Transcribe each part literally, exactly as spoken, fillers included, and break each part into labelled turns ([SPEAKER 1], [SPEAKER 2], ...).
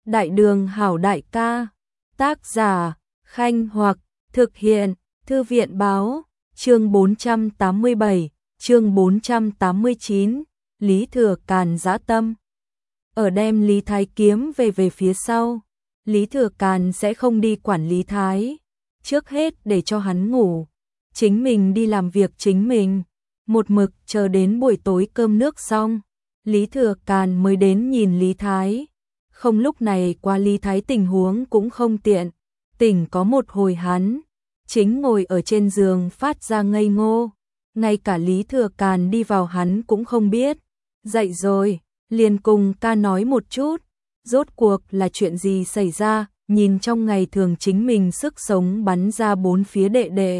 [SPEAKER 1] Đại đường hảo đại ca. Tác giả, Khanh Hoặc, thực hiện, Thư viện báo, chương bốn trăm tám mươi bảy, chương bốn trăm tám mươi chín, Lý Thừa Càn dã tâm. Ở đem Lý Thái kiếm về về phía sau, Lý Thừa Càn sẽ không đi quản Lý Thái, trước hết để cho hắn ngủ, chính mình đi làm việc chính mình, một mực chờ đến buổi tối cơm nước xong, Lý Thừa Càn mới đến nhìn Lý Thái. Không lúc này qua Lý Thái tình huống cũng không tiện, tỉnh có một hồi hắn, chính ngồi ở trên giường phát ra ngây ngô, ngay cả Lý Thừa Càn đi vào hắn cũng không biết. Dậy rồi, liền cùng ca nói một chút, rốt cuộc là chuyện gì xảy ra, nhìn trong ngày thường chính mình sức sống bắn ra bốn phía đệ đệ.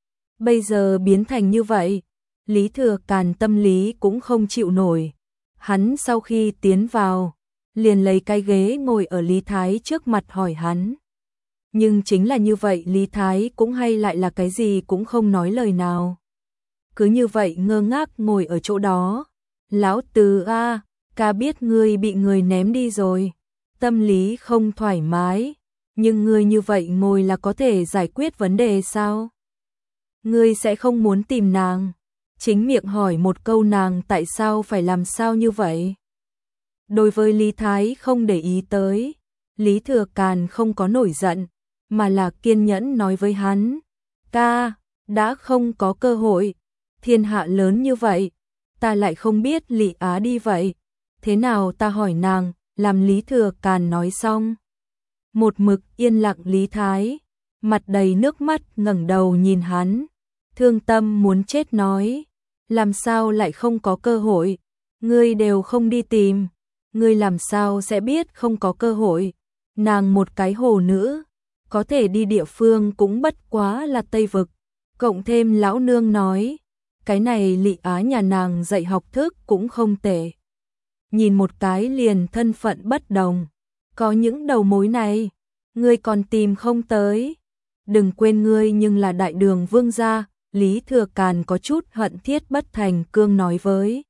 [SPEAKER 1] Bây giờ biến thành như vậy, Lý Thừa Càn tâm lý cũng không chịu nổi. Hắn sau khi tiến vào, liền lấy cái ghế ngồi ở Lý Thái trước mặt hỏi hắn. Nhưng chính là như vậy Lý Thái cũng hay lại là cái gì cũng không nói lời nào. Cứ như vậy ngơ ngác ngồi ở chỗ đó. Lão Từ a, ca biết ngươi bị người ném đi rồi, tâm lý không thoải mái, nhưng ngươi như vậy ngồi là có thể giải quyết vấn đề sao? Ngươi sẽ không muốn tìm nàng, chính miệng hỏi một câu nàng tại sao phải làm sao như vậy? Đối với Lý Thái không để ý tới, Lý Thừa Càn không có nổi giận, mà là kiên nhẫn nói với hắn, ca, đã không có cơ hội, thiên hạ lớn như vậy, ta lại không biết Lý Á đi vậy, thế nào ta hỏi nàng, làm Lý Thừa Càn nói xong. Một mực yên lặng Lý Thái, mặt đầy nước mắt ngẩng đầu nhìn hắn, thương tâm muốn chết nói, làm sao lại không có cơ hội, ngươi đều không đi tìm, ngươi làm sao sẽ biết không có cơ hội, nàng một cái hồ nữ, có thể đi địa phương cũng bất quá là Tây Vực, cộng thêm lão nương nói, cái này Lý Á nhà nàng dạy học thức cũng không tệ. Nhìn một cái liền thân phận bất đồng, có những đầu mối này, ngươi còn tìm không tới. Đừng quên ngươi nhưng là đại đường vương gia, Lý Thừa Càn có chút hận thiết bất thành cương nói với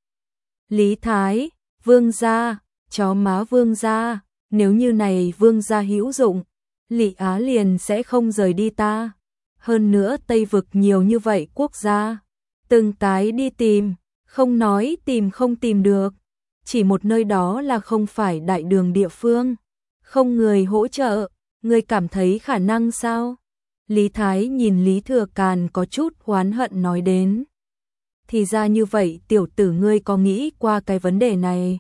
[SPEAKER 1] Lý Thái, vương gia, chó má vương gia, nếu như này vương gia hữu dụng, Lý Á liền sẽ không rời đi ta. Hơn nữa Tây Vực nhiều như vậy quốc gia, từng cái đi tìm, không nói tìm không tìm được, chỉ một nơi đó là không phải đại đường địa phương, không người hỗ trợ, ngươi cảm thấy khả năng sao? Lý Thái nhìn Lý Thừa Càn có chút oán hận nói đến. Thì ra như vậy tiểu tử ngươi có nghĩ qua cái vấn đề này.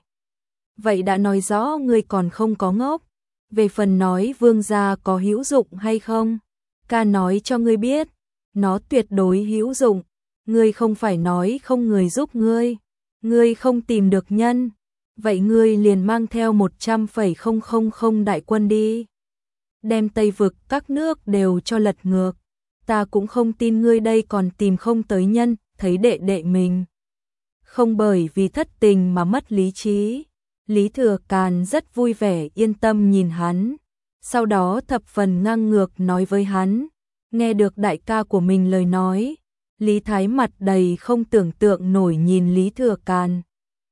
[SPEAKER 1] Vậy đã nói rõ ngươi còn không có ngốc. Về phần nói vương gia có hữu dụng hay không, ca nói cho ngươi biết, nó tuyệt đối hữu dụng. Ngươi không phải nói không người giúp ngươi, ngươi không tìm được nhân, vậy ngươi liền mang theo một trăm phẩy không không không đại quân đi, đem Tây Vực các nước đều cho lật ngược, ta cũng không tin ngươi đây còn tìm không tới nhân. Thấy đệ đệ mình không bởi vì thất tình mà mất lý trí, Lý Thừa Càn rất vui vẻ yên tâm nhìn hắn, sau đó thập phần ngang ngược nói với hắn. Nghe được đại ca của mình lời nói, Lý Thái mặt đầy không tưởng tượng nổi nhìn Lý Thừa Càn.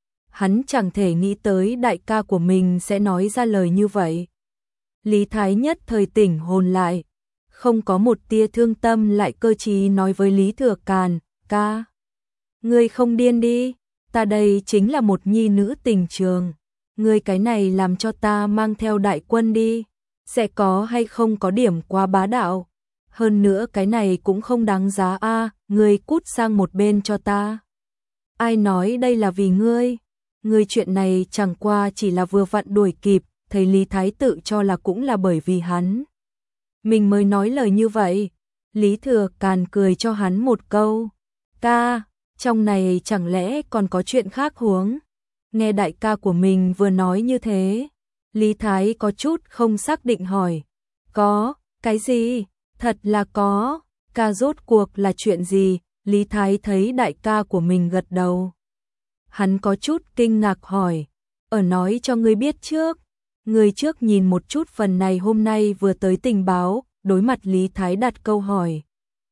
[SPEAKER 1] Hắn chẳng thể nghĩ tới đại ca của mình sẽ nói ra lời như vậy. Lý Thái nhất thời tỉnh hồn lại, không có một tia thương tâm lại cơ trí nói với Lý Thừa Càn, ca, ngươi không điên đi, ta đây chính là một nhi nữ tình trường, ngươi cái này làm cho ta mang theo đại quân đi, sẽ có hay không có điểm quá bá đạo, hơn nữa cái này cũng không đáng giá a, à, ngươi cút sang một bên cho ta. Ai nói đây là vì ngươi, ngươi chuyện này chẳng qua chỉ là vừa vặn đuổi kịp, thấy Lý Thái tự cho là cũng là bởi vì hắn mình mới nói lời như vậy. Lý Thừa Càn cười cho hắn một câu, ca, trong này chẳng lẽ còn có chuyện khác huống. Nghe đại ca của mình vừa nói như thế, Lý Thái có chút không xác định hỏi, có, cái gì? Thật là có, ca rốt cuộc là chuyện gì? Lý Thái thấy đại ca của mình gật đầu, hắn có chút kinh ngạc hỏi, ở nói cho ngươi biết trước, ngươi trước nhìn một chút phần này hôm nay vừa tới tình báo. Đối mặt Lý Thái đặt câu hỏi,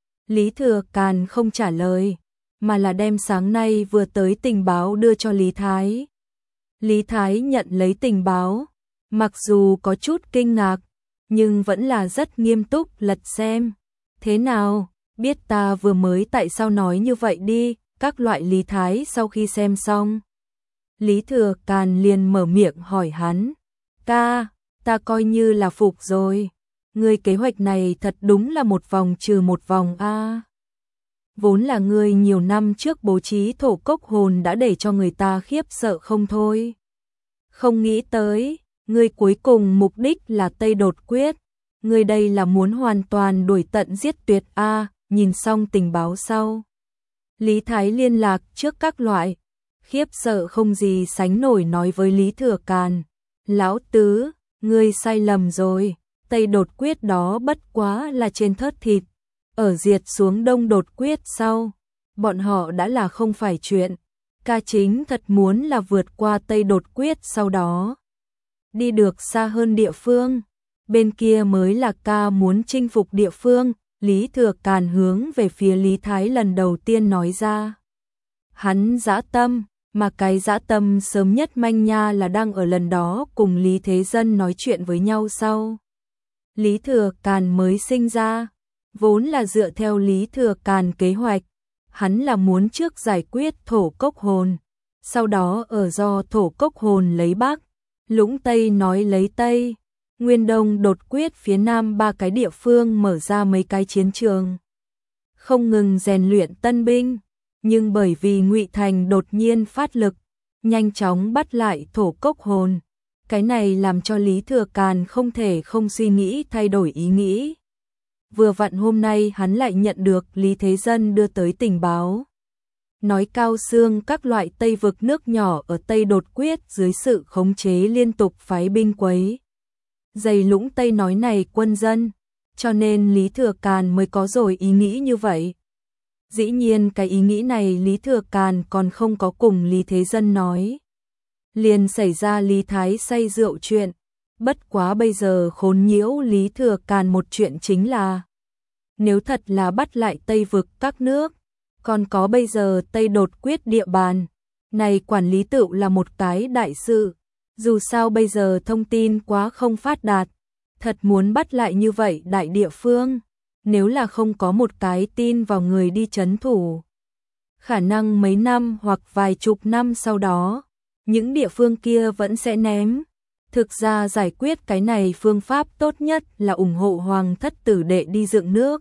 [SPEAKER 1] Lý Thừa Càn không trả lời, mà là đem sáng nay vừa tới tình báo đưa cho Lý Thái. Lý Thái nhận lấy tình báo, Mặc dù có chút kinh ngạc, nhưng vẫn là rất nghiêm túc lật xem. Thế nào, biết ta vừa mới tại sao nói như vậy đi, các loại Lý Thái sau khi xem xong. Lý Thừa Càn liền mở miệng hỏi hắn, ca, ta coi như là phục rồi, ngươi kế hoạch này thật đúng là một vòng trừ một vòng a. Vốn là ngươi nhiều năm trước bố trí thổ cốc hồn đã để cho người ta khiếp sợ không thôi. Không nghĩ tới, ngươi cuối cùng mục đích là Tây Đột Quyết, ngươi đây là muốn hoàn toàn đuổi tận giết tuyệt a. Nhìn xong tình báo sau, Lý Thái liên lạc trước các loại, khiếp sợ không gì sánh nổi nói với Lý Thừa Càn, lão tứ, ngươi sai lầm rồi, Tây Đột Quyết đó bất quá là trên thớt thịt, ở diệt xuống Đông Đột Quyết sau, bọn họ đã là không phải chuyện, ca chính thật muốn là vượt qua Tây Đột Quyết sau đó, đi được xa hơn địa phương, bên kia mới là ca muốn chinh phục địa phương. Lý Thừa Càn hướng về phía Lý Thái lần đầu tiên nói ra. Hắn dã tâm, mà cái dã tâm sớm nhất manh nha là đang ở lần đó cùng Lý Thế Dân nói chuyện với nhau sau. Lý Thừa Càn mới sinh ra, vốn là dựa theo Lý Thừa Càn kế hoạch, hắn là muốn trước giải quyết thổ cốc hồn, sau đó ở do thổ cốc hồn lấy Bắc, Lũng Tây nói lấy Tây. Nguyên Đông Đột Quyết phía Nam ba cái địa phương mở ra mấy cái chiến trường. Không ngừng rèn luyện tân binh, nhưng bởi vì Ngụy Thành đột nhiên phát lực, nhanh chóng bắt lại thổ cốc hồn. Cái này làm cho Lý Thừa Càn không thể không suy nghĩ thay đổi ý nghĩ. Vừa vặn hôm nay hắn lại nhận được Lý Thế Dân đưa tới tình báo. Nói Cao Xương các loại Tây vực nước nhỏ ở Tây Đột Quyết dưới sự khống chế liên tục phái binh quấy dày Lũng Tây nói này quân dân, cho nên Lý Thừa Càn mới có rồi ý nghĩ như vậy. Dĩ nhiên cái ý nghĩ này Lý Thừa Càn còn không có cùng Lý Thế Dân nói. Liền xảy ra Lý Thái say rượu chuyện, bất quá bây giờ khốn nhiễu Lý Thừa Càn một chuyện chính là, nếu thật là bắt lại Tây vực các nước, còn có bây giờ Tây Đột Quyết địa bàn, này quản lý tự là một cái đại sự. Dù sao bây giờ thông tin quá không phát đạt, thật muốn bắt lại như vậy đại địa phương, nếu là không có một cái tin vào người đi trấn thủ. Khả năng mấy năm hoặc vài chục năm sau đó, những địa phương kia vẫn sẽ ném. Thực ra giải quyết cái này phương pháp tốt nhất là ủng hộ Hoàng thất tử đệ đi dựng nước.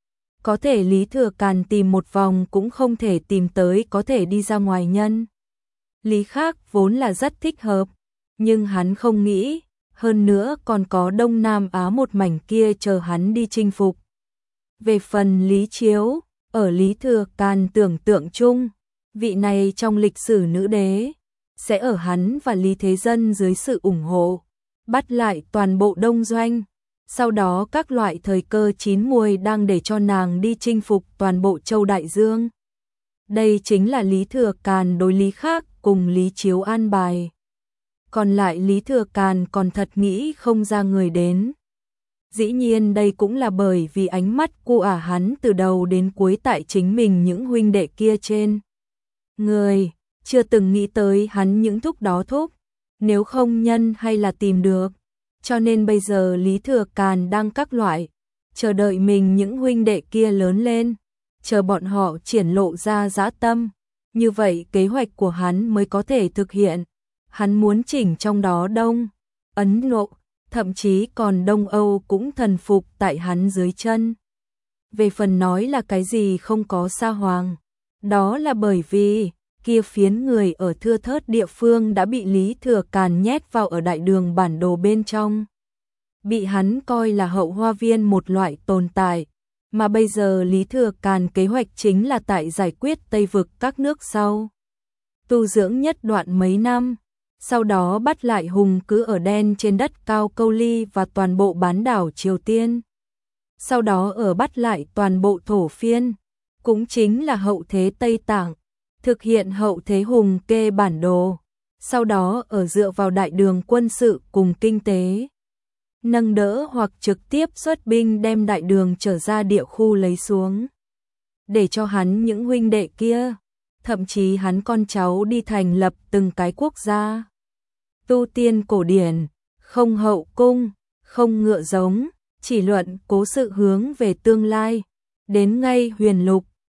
[SPEAKER 1] Có thể Lý Thừa Càn tìm một vòng cũng không thể tìm tới có thể đi ra ngoài nhân. Lý khác vốn là rất thích hợp. Nhưng hắn không nghĩ, hơn nữa còn có Đông Nam Á một mảnh kia chờ hắn đi chinh phục. Về phần Lý Chiếu, ở Lý Thừa Càn tưởng tượng chung, vị này trong lịch sử nữ đế, sẽ ở hắn và Lý Thế Dân dưới sự ủng hộ, bắt lại toàn bộ Đông Doanh. Sau đó các loại thời cơ chín muồi đang để cho nàng đi chinh phục toàn bộ châu Đại Dương. Đây chính là Lý Thừa Càn đối Lý khác cùng Lý Chiếu an bài. Còn lại Lý Thừa Càn còn thật nghĩ không ra người đến. Dĩ nhiên đây cũng là bởi vì ánh mắt của ả hắn từ đầu đến cuối tại chính mình những huynh đệ kia trên. Người, chưa từng nghĩ tới hắn những thúc đó thúc, nếu không nhân hay là tìm được. Cho nên bây giờ Lý Thừa Càn đang các loại, chờ đợi mình những huynh đệ kia lớn lên, chờ bọn họ triển lộ ra dã tâm. Như vậy kế hoạch của hắn mới có thể thực hiện. Hắn muốn chỉnh trong đó Đông, Ấn Độ, thậm chí còn Đông Âu cũng thần phục tại hắn dưới chân. Về phần nói là cái gì không có Sa Hoàng, đó là bởi vì kia phiến người ở thưa thớt địa phương đã bị Lý Thừa Càn nhét vào ở đại đường bản đồ bên trong. Bị hắn coi là hậu hoa viên một loại tồn tại, mà bây giờ Lý Thừa Càn kế hoạch chính là tại giải quyết Tây vực các nước sau. Tu dưỡng nhất đoạn mấy năm. Sau đó bắt lại hùng cứ ở đen trên đất cao Câu Ly và toàn bộ bán đảo Triều Tiên. Sau đó ở bắt lại toàn bộ thổ phiên, cũng chính là hậu thế Tây Tạng, thực hiện hậu thế hùng kê bản đồ. Sau đó ở dựa vào đại đường quân sự cùng kinh tế, nâng đỡ hoặc trực tiếp xuất binh đem đại đường trở ra địa khu lấy xuống. Để cho hắn những huynh đệ kia, thậm chí hắn con cháu đi thành lập từng cái quốc gia. Tu tiên cổ điển, không hậu cung, không ngựa giống, chỉ luận cố sự hướng về tương lai. Đến ngay huyền lục,